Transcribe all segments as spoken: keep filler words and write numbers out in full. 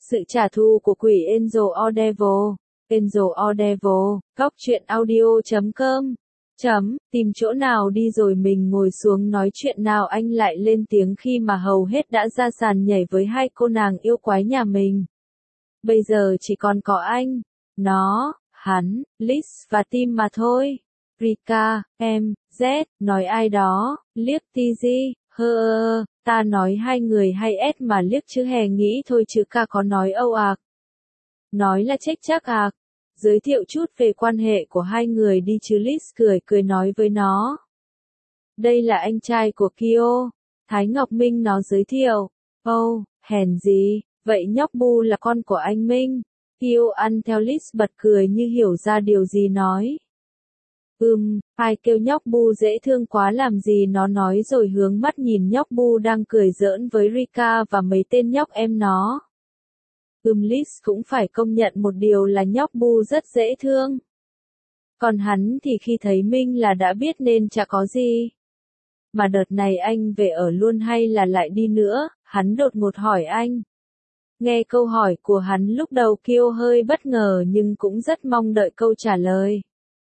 Sự trả thù của quỷ Angel or Devil. Angel or Devil, góc truyện audio chấm com. Chấm, tìm chỗ nào đi rồi mình ngồi xuống nói chuyện nào anh lại lên tiếng khi mà hầu hết đã ra sàn nhảy với hai cô nàng yêu quái nhà mình. Bây giờ chỉ còn có anh, nó, hắn, Liz và Tim mà thôi. Rika, em, Z, nói ai đó, liếc Tz, hơ ơ, ta nói hai người hay S mà liếc chứ hè nghĩ thôi chứ ca có nói âu ạc. Nói là trách chắc ạc. Giới thiệu chút về quan hệ của hai người đi chứ Liz cười cười nói với nó. Đây là anh trai của Kyo. Thái Ngọc Minh nó giới thiệu. Ồ, oh, hèn gì, vậy nhóc Bu là con của anh Minh. Kyo ăn theo Liz bật cười như hiểu ra điều gì nói. Ừm, ai kêu nhóc Bu dễ thương quá làm gì nó nói rồi hướng mắt nhìn nhóc Bu đang cười giỡn với Rika và mấy tên nhóc em nó. Ừm Liz cũng phải công nhận một điều là nhóc Bu rất dễ thương. Còn hắn thì khi thấy Minh là đã biết nên chả có gì. Mà đợt này anh về ở luôn hay là lại đi nữa, hắn đột ngột hỏi anh. Nghe câu hỏi của hắn lúc đầu Kyo hơi bất ngờ nhưng cũng rất mong đợi câu trả lời.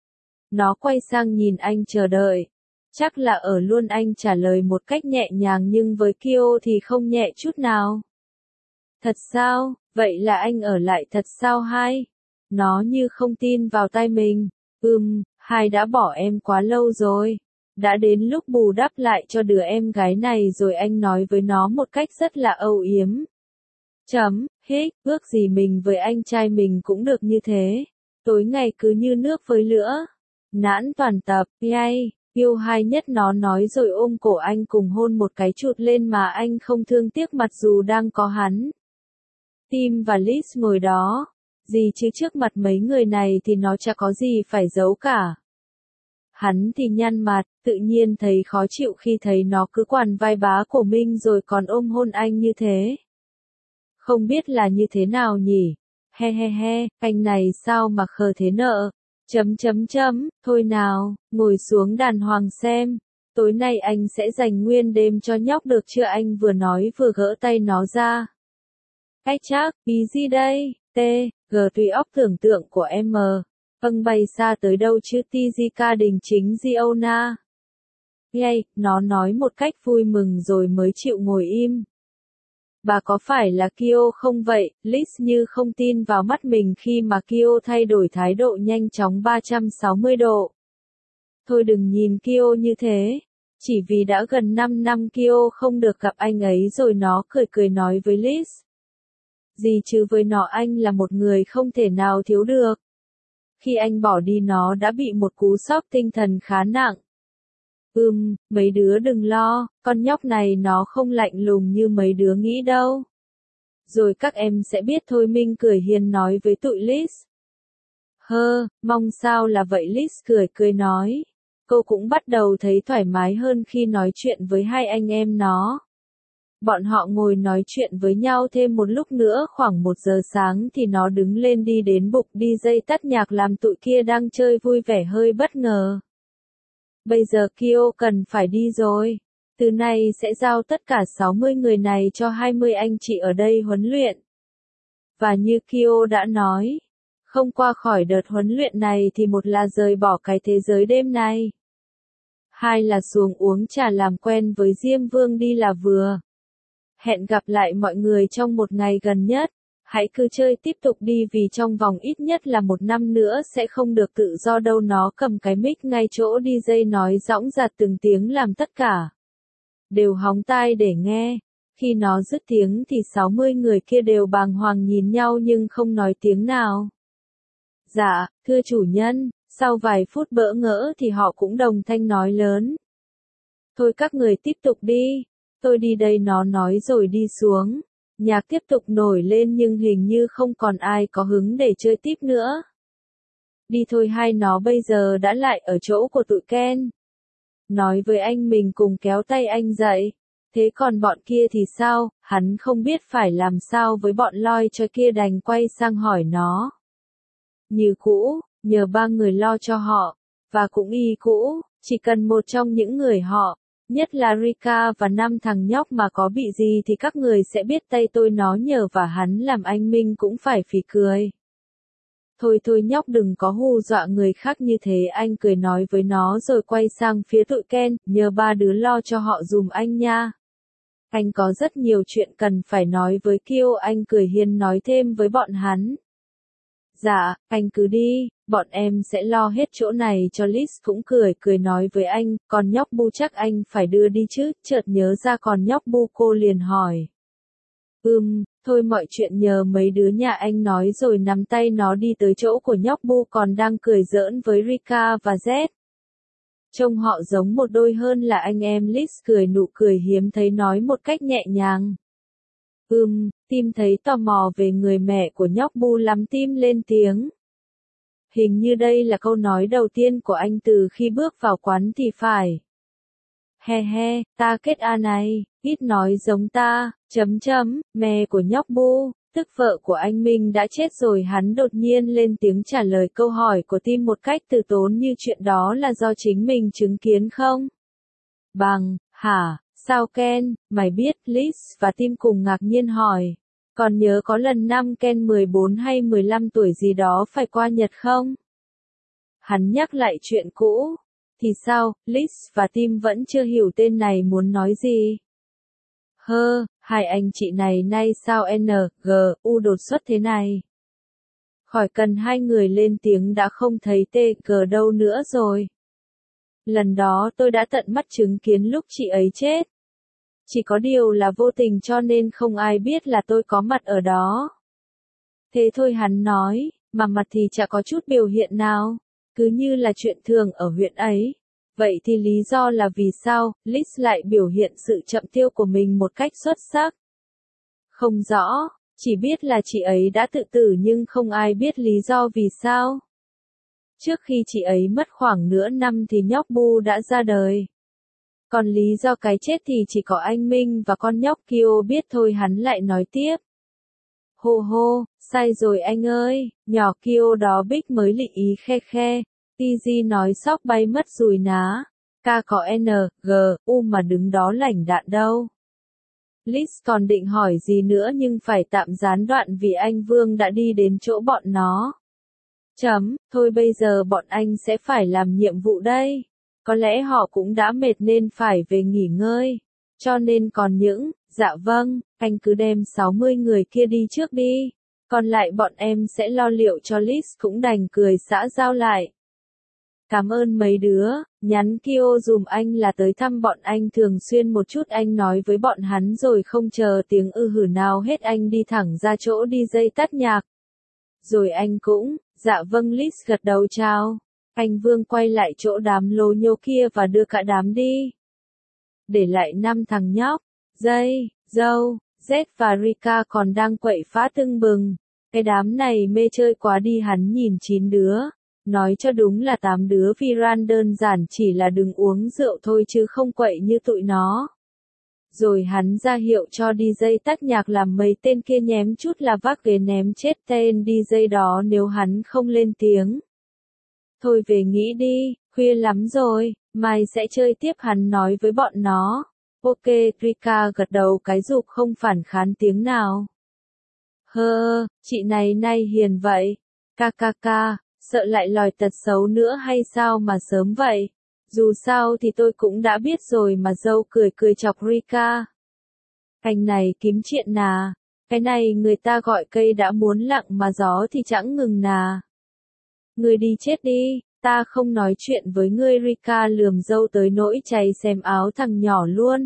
Nó quay sang nhìn anh chờ đợi. Chắc là ở luôn anh trả lời một cách nhẹ nhàng nhưng với Kyo thì không nhẹ chút nào. Thật sao, vậy là anh ở lại thật sao hai? Nó như không tin vào tai mình. Ừm, hai đã bỏ em quá lâu rồi. Đã đến lúc bù đắp lại cho đứa em gái này rồi anh nói với nó một cách rất là âu yếm. Chấm, hích, ước gì mình với anh trai mình cũng được như thế. Tối ngày cứ như nước với lửa. Nãn toàn tập, yay, yêu hai nhất nó nói rồi ôm cổ anh cùng hôn một cái chụt lên mà anh không thương tiếc mặc dù đang có hắn. Tim và Liz ngồi đó. Gì chứ trước mặt mấy người này thì nó chả có gì phải giấu cả. Hắn thì nhăn mặt, tự nhiên thấy khó chịu khi thấy nó cứ quằn vai bá của Minh rồi còn ôm hôn anh như thế. Không biết là như thế nào nhỉ? He he he, anh này sao mà khờ thế nợ? Chấm chấm chấm, thôi nào, ngồi xuống đàng hoàng xem. Tối nay anh sẽ dành nguyên đêm cho nhóc được chưa anh vừa nói vừa gỡ tay nó ra. Cách chắc, ý gì đây? T, G tùy óc tưởng tượng của em. Vâng bay xa tới đâu chứ Tizika đình chính Giona. Ngay, nó nói một cách vui mừng rồi mới chịu ngồi im. Bà có phải là Kyo không vậy? Liz như không tin vào mắt mình khi mà Kyo thay đổi thái độ nhanh chóng ba trăm sáu mươi độ. Thôi đừng nhìn Kyo như thế. Chỉ vì đã gần năm năm Kyo không được gặp anh ấy rồi nó cười cười nói với Liz. Gì chứ với nó anh là một người không thể nào thiếu được. Khi anh bỏ đi nó đã bị một cú sốc tinh thần khá nặng. Ừm, mấy đứa đừng lo, con nhóc này nó không lạnh lùng như mấy đứa nghĩ đâu. Rồi các em sẽ biết thôi Minh cười hiền nói với tụi Liz. Hơ, mong sao là vậy Liz cười cười nói. Cô cũng bắt đầu thấy thoải mái hơn khi nói chuyện với hai anh em nó. Bọn họ ngồi nói chuyện với nhau thêm một lúc nữa khoảng một giờ sáng thì nó đứng lên đi đến bục đi dây tắt nhạc làm tụi kia đang chơi vui vẻ hơi bất ngờ. Bây giờ Kyo cần phải đi rồi. Từ nay sẽ giao tất cả sáu mươi người này cho hai mươi anh chị ở đây huấn luyện. Và như Kyo đã nói, không qua khỏi đợt huấn luyện này thì một là rời bỏ cái thế giới đêm này. Hai là xuống uống trà làm quen với Diêm Vương đi là vừa. Hẹn gặp lại mọi người trong một ngày gần nhất. Hãy cứ chơi tiếp tục đi vì trong vòng ít nhất là một năm nữa sẽ không được tự do đâu nó cầm cái mic ngay chỗ đi dây nói dõng dạc từng tiếng làm tất cả. Đều hóng tai để nghe. Khi nó dứt tiếng thì sáu mươi người kia đều bàng hoàng nhìn nhau nhưng không nói tiếng nào. Dạ, thưa chủ nhân, sau vài phút bỡ ngỡ thì họ cũng đồng thanh nói lớn. Thôi các người tiếp tục đi. Tôi đi đây nó nói rồi đi xuống. Nhạc tiếp tục nổi lên nhưng hình như không còn ai có hứng để chơi tiếp nữa. Đi thôi hai nó bây giờ đã lại ở chỗ của tụi Ken. Nói với anh mình cùng kéo tay anh dậy. Thế còn bọn kia thì sao, hắn không biết phải làm sao với bọn loi cho kia đành quay sang hỏi nó. Như cũ, nhờ ba người lo cho họ, và cũng y cũ, chỉ cần một trong những người họ. Nhất là Rika và năm thằng nhóc mà có bị gì thì các người sẽ biết tay tôi nó nhờ và hắn làm anh Minh cũng phải phì cười. Thôi thôi nhóc đừng có hù dọa người khác như thế, anh cười nói với nó rồi quay sang phía tụi Ken, nhờ ba đứa lo cho họ dùm anh nha. Anh có rất nhiều chuyện cần phải nói với Kiêu, anh cười hiền nói thêm với bọn hắn. Dạ, anh cứ đi, bọn em sẽ lo hết chỗ này cho Liz cũng cười cười nói với anh, còn nhóc Bu chắc anh phải đưa đi chứ, chợt nhớ ra còn nhóc Bu cô liền hỏi. Ừm, thôi mọi chuyện nhờ mấy đứa nhà anh nói rồi nắm tay nó đi tới chỗ của nhóc Bu còn đang cười giỡn với Rika và Z. Trông họ giống một đôi hơn là anh em. Liz cười nụ cười hiếm thấy nói một cách nhẹ nhàng. Ừm, Tim thấy tò mò về người mẹ của nhóc Bu lắm. Tim lên tiếng. Hình như đây là câu nói đầu tiên của anh từ khi bước vào quán thì phải. He he, ta kết a này, ít nói giống ta, chấm chấm, mẹ của nhóc Bu, tức vợ của anh Minh đã chết rồi. Hắn đột nhiên lên tiếng trả lời câu hỏi của Tim một cách từ tốn như chuyện đó là do chính mình chứng kiến không? Bằng, hả, sao Ken, mày biết? Liz và Tim cùng ngạc nhiên hỏi. Còn nhớ có lần năm Ken mười bốn hay mười lăm tuổi gì đó phải qua Nhật không? Hắn nhắc lại chuyện cũ. Thì sao? Liz và Tim vẫn chưa hiểu tên này muốn nói gì. Hơ, hai anh chị này nay sao N, G, U đột xuất thế này? Khỏi cần hai người lên tiếng đã không thấy T, G đâu nữa rồi. Lần đó tôi đã tận mắt chứng kiến lúc chị ấy chết. Chỉ có điều là vô tình cho nên không ai biết là tôi có mặt ở đó. Thế thôi hắn nói, mà mặt thì chả có chút biểu hiện nào. Cứ như là chuyện thường ở huyện ấy. Vậy thì lý do là vì sao, Liz lại biểu hiện sự chậm tiêu của mình một cách xuất sắc? Không rõ, chỉ biết là chị ấy đã tự tử nhưng không ai biết lý do vì sao. Trước khi chị ấy mất khoảng nửa năm thì nhóc Bu đã ra đời. Còn lý do cái chết thì chỉ có anh Minh và con nhóc Kyo biết thôi. Hắn lại nói tiếp. Hô hô, sai rồi anh ơi, nhỏ Kyo đó Bích mới lị ý khe khe. Tg nói sóc bay mất rùi ná. K có N, G, U mà đứng đó lảnh đạn đâu. Liz còn định hỏi gì nữa nhưng phải tạm gián đoạn vì anh Vương đã đi đến chỗ bọn nó. Chấm, thôi bây giờ bọn anh sẽ phải làm nhiệm vụ đây. Có lẽ họ cũng đã mệt nên phải về nghỉ ngơi. Cho nên còn những, dạ vâng, anh cứ đem sáu mươi người kia đi trước đi. Còn lại bọn em sẽ lo liệu cho. Liz cũng đành cười xã giao lại. Cảm ơn mấy đứa, nhắn Kyo dùm anh là tới thăm bọn anh thường xuyên một chút. Anh nói với bọn hắn rồi không chờ tiếng ư hử nào hết anh đi thẳng ra chỗ đi dây tắt nhạc. Rồi anh cũng, dạ vâng. Liz gật đầu chào. Anh Vương quay lại chỗ đám lố nhố kia và đưa cả đám đi. Để lại năm thằng nhóc, Dây, Dâu, Z và Rika còn đang quậy phá tưng bừng. Cái đám này mê chơi quá đi. Hắn nhìn chín đứa. Nói cho đúng là tám đứa vì ran đơn giản chỉ là đừng uống rượu thôi chứ không quậy như tụi nó. Rồi hắn ra hiệu cho đi dây tắt nhạc làm mấy tên kia nhém chút là vác ghế ném chết tên đi dây đó nếu hắn không lên tiếng. Thôi về nghỉ đi, khuya lắm rồi, mai sẽ chơi tiếp hắn nói với bọn nó. Ok, Rika gật đầu cái rụp không phản kháng tiếng nào. Hơ, chị này nay hiền vậy. Kkk, sợ lại lòi tật xấu nữa hay sao mà sớm vậy? Dù sao thì tôi cũng đã biết rồi mà. Dâu cười cười chọc Rika. Anh này kiếm chuyện nà. Cái này người ta gọi cây đã muốn lặng mà gió thì chẳng ngừng nà. Ngươi đi chết đi, ta không nói chuyện với ngươi. Rika lườm dâu tới nỗi cháy xém áo thằng nhỏ luôn.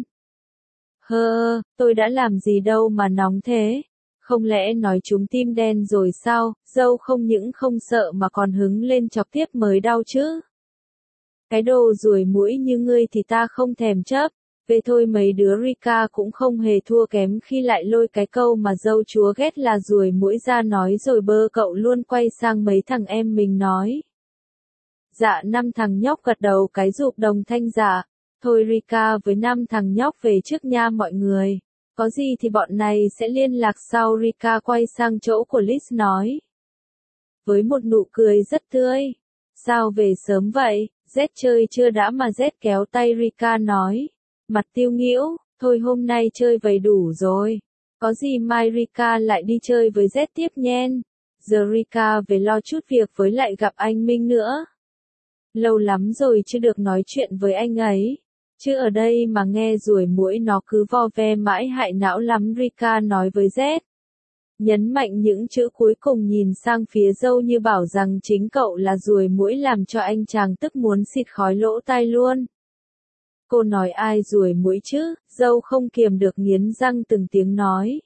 Hơ, tôi đã làm gì đâu mà nóng thế? Không lẽ nói chúng tim đen rồi sao? Dâu không những không sợ mà còn hứng lên chọc tiếp mới đau chứ. Cái đồ ruồi mũi như ngươi thì ta không thèm chấp. Về thôi mấy đứa. Rika cũng không hề thua kém khi lại lôi cái câu mà dâu chúa ghét là ruồi mũi ra nói rồi bơ cậu luôn quay sang mấy thằng em mình nói. Dạ năm thằng nhóc gật đầu cái rụp đồng thanh dạ. Thôi Rika với năm thằng nhóc về trước nha mọi người. Có gì thì bọn này sẽ liên lạc sau. Rika quay sang chỗ của Liz nói. Với một nụ cười rất tươi. Sao về sớm vậy? Z chơi chưa đã mà Z kéo tay Rika nói. Mặt tiêu nghĩu, thôi hôm nay chơi vầy đủ rồi. Có gì mai Rika lại đi chơi với Z tiếp nhen. Giờ Rika về lo chút việc với lại gặp anh Minh nữa. Lâu lắm rồi chưa được nói chuyện với anh ấy. Chứ ở đây mà nghe ruồi muỗi nó cứ vo ve mãi hại não lắm, Rika nói với Z. Nhấn mạnh những chữ cuối cùng, nhìn sang phía dâu như bảo rằng chính cậu là ruồi muỗi, làm cho anh chàng tức muốn xịt khói lỗ tai luôn. Cô nói ai ruồi muỗi chứ? Dâu không kiềm được nghiến răng từng tiếng nói.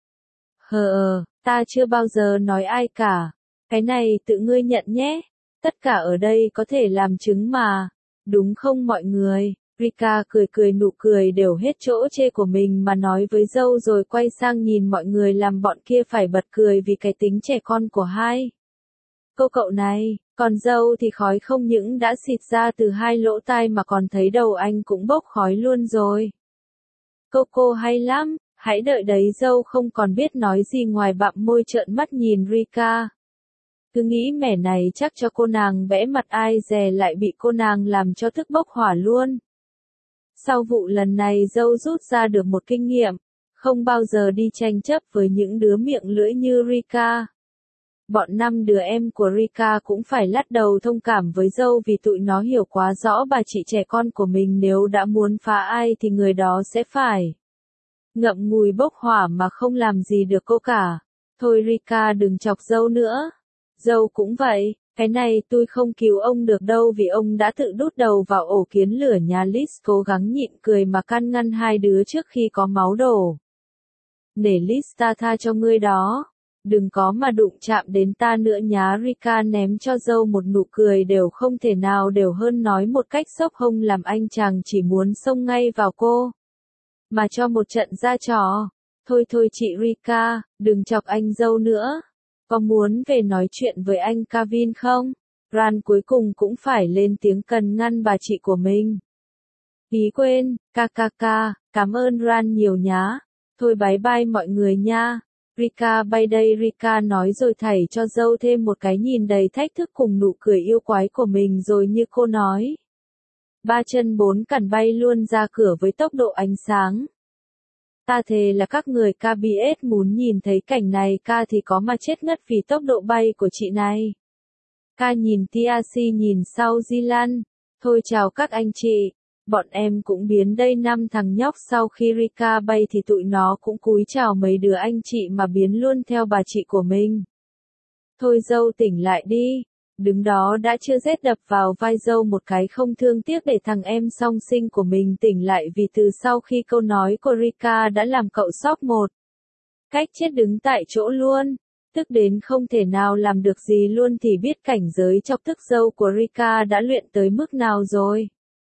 Hờ ờ, ta chưa bao giờ nói ai cả. Cái này tự ngươi nhận nhé. Tất cả ở đây có thể làm chứng mà. Đúng không mọi người? Rika cười cười, nụ cười đều hết chỗ chê của mình mà nói với dâu, rồi quay sang nhìn mọi người làm bọn kia phải bật cười vì cái tính trẻ con của hai cô cậu này. Còn dâu thì khói không những đã xịt ra từ hai lỗ tai mà còn thấy đầu anh cũng bốc khói luôn rồi. Cô cô hay lắm, hãy đợi đấy. Dâu không còn biết nói gì ngoài bặm môi trợn mắt nhìn Rika. Cứ nghĩ mẻ này chắc cho cô nàng vẽ mặt, ai dè lại bị cô nàng làm cho tức bốc hỏa luôn. Sau vụ lần này dâu rút ra được một kinh nghiệm, không bao giờ đi tranh chấp với những đứa miệng lưỡi như Rika. Bọn năm đứa em của Rika cũng phải lắc đầu thông cảm với dâu vì tụi nó hiểu quá rõ bà chị trẻ con của mình, nếu đã muốn phá ai thì người đó sẽ phải ngậm ngùi bốc hỏa mà không làm gì được cô cả. Thôi Rika đừng chọc dâu nữa. Dâu cũng vậy, cái này tôi không cứu ông được đâu vì ông đã tự đút đầu vào ổ kiến lửa nhà Liz. Cố gắng nhịn cười mà can ngăn hai đứa trước khi có máu đổ. Để Liz, ta tha cho ngươi đó. Đừng có mà đụng chạm đến ta nữa nhá. Rika ném cho dâu một nụ cười đều không thể nào đều hơn, nói một cách xốc hông làm anh chàng chỉ muốn xông ngay vào cô mà cho một trận ra trò. Thôi thôi chị Rika, đừng chọc anh dâu nữa. Có muốn về nói chuyện với anh Kevin không? Ran cuối cùng cũng phải lên tiếng cần ngăn bà chị của mình. Ý quên, ca ca ca, cảm ơn Ran nhiều nhá. Thôi bye bye mọi người nha. Rika bay đây, Rika nói rồi thảy cho dâu thêm một cái nhìn đầy thách thức cùng nụ cười yêu quái của mình, rồi như cô nói, ba chân bốn cẳng bay luôn ra cửa với tốc độ ánh sáng. Ta thề là các người ca bê ét muốn nhìn thấy cảnh này ca thì có mà chết ngất vì tốc độ bay của chị này. Ca nhìn tê xê, nhìn sau Zilan. Thôi chào các anh chị. Bọn em cũng biến đây. Năm thằng nhóc sau khi Rika bay thì tụi nó cũng cúi chào mấy đứa anh chị mà biến luôn theo bà chị của mình. Thôi dâu tỉnh lại đi. Đứng đó đã chưa rét đập vào vai dâu một cái không thương tiếc để thằng em song sinh của mình tỉnh lại, vì từ sau khi câu nói của Rika đã làm cậu sốc một cách chết đứng tại chỗ luôn. Tức đến không thể nào làm được gì luôn thì biết cảnh giới chọc tức dâu của Rika đã luyện tới mức nào rồi.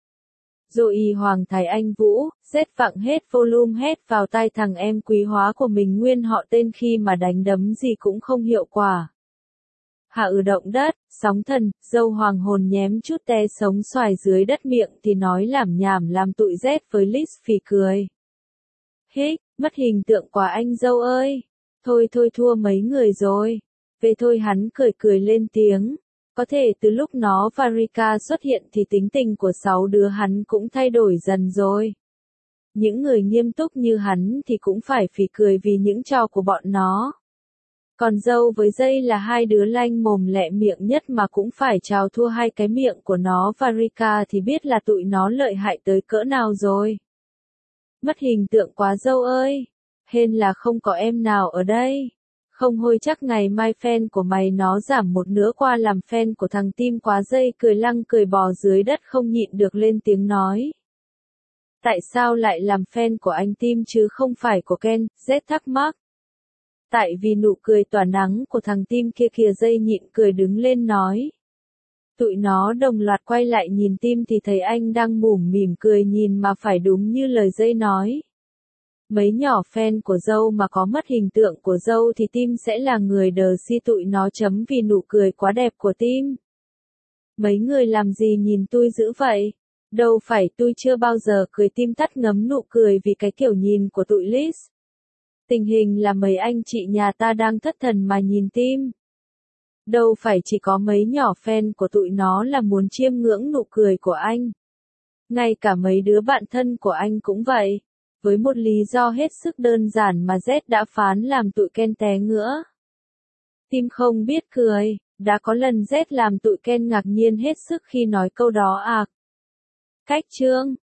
Rồi Hoàng Thái Anh Vũ, rét vặng hết volume hết vào tai thằng em quý hóa của mình, nguyên họ tên, khi mà đánh đấm gì cũng không hiệu quả. Hạ ử động đất, sóng thần, dâu hoàng hồn nhém chút te sống xoài dưới đất, miệng thì nói lảm nhảm làm tụi Z với Liz phì cười. Hích, mất hình tượng quá anh dâu ơi. Thôi thôi thua mấy người rồi. Về thôi, hắn cười cười lên tiếng. Có thể từ lúc nó và Rika xuất hiện thì tính tình của sáu đứa hắn cũng thay đổi dần rồi. Những người nghiêm túc như hắn thì cũng phải phì cười vì những trò của bọn nó. Còn dâu với dây là hai đứa lanh mồm lẹ miệng nhất mà cũng phải chào thua hai cái miệng của nó và Rika thì biết là tụi nó lợi hại tới cỡ nào rồi. Mất hình tượng quá dâu ơi. Hên là không có em nào ở đây. Không hôi chắc ngày mai fan của mày nó giảm một nửa qua làm fan của thằng Tim quá. Dây cười lăng cười bò dưới đất không nhịn được lên tiếng nói. Tại sao lại làm fan của anh Tim chứ không phải của Ken? Z thắc mắc. Tại vì nụ cười tỏa nắng của thằng Tim kia kìa. Dây nhịn cười đứng lên nói. Tụi nó đồng loạt quay lại nhìn Tim thì thấy anh đang mủm mỉm cười nhìn mà phải đúng như lời Dây nói. Mấy nhỏ fan của dâu mà có mất hình tượng của dâu thì Tim sẽ là người đờ si tụi nó chấm vì nụ cười quá đẹp của Tim. Mấy người làm gì nhìn tôi dữ vậy? Đâu phải tôi chưa bao giờ cười. Tim tắt ngấm nụ cười vì cái kiểu nhìn của tụi Liz. Tình hình là mấy anh chị nhà ta đang thất thần mà nhìn Tim. Đâu phải chỉ có mấy nhỏ fan của tụi nó là muốn chiêm ngưỡng nụ cười của anh. Ngay cả mấy đứa bạn thân của anh cũng vậy. Với một lý do hết sức đơn giản mà Z đã phán làm tụi Ken té ngửa. Tim không biết cười, đã có lần Z làm tụi Ken ngạc nhiên hết sức khi nói câu đó à. Cách chương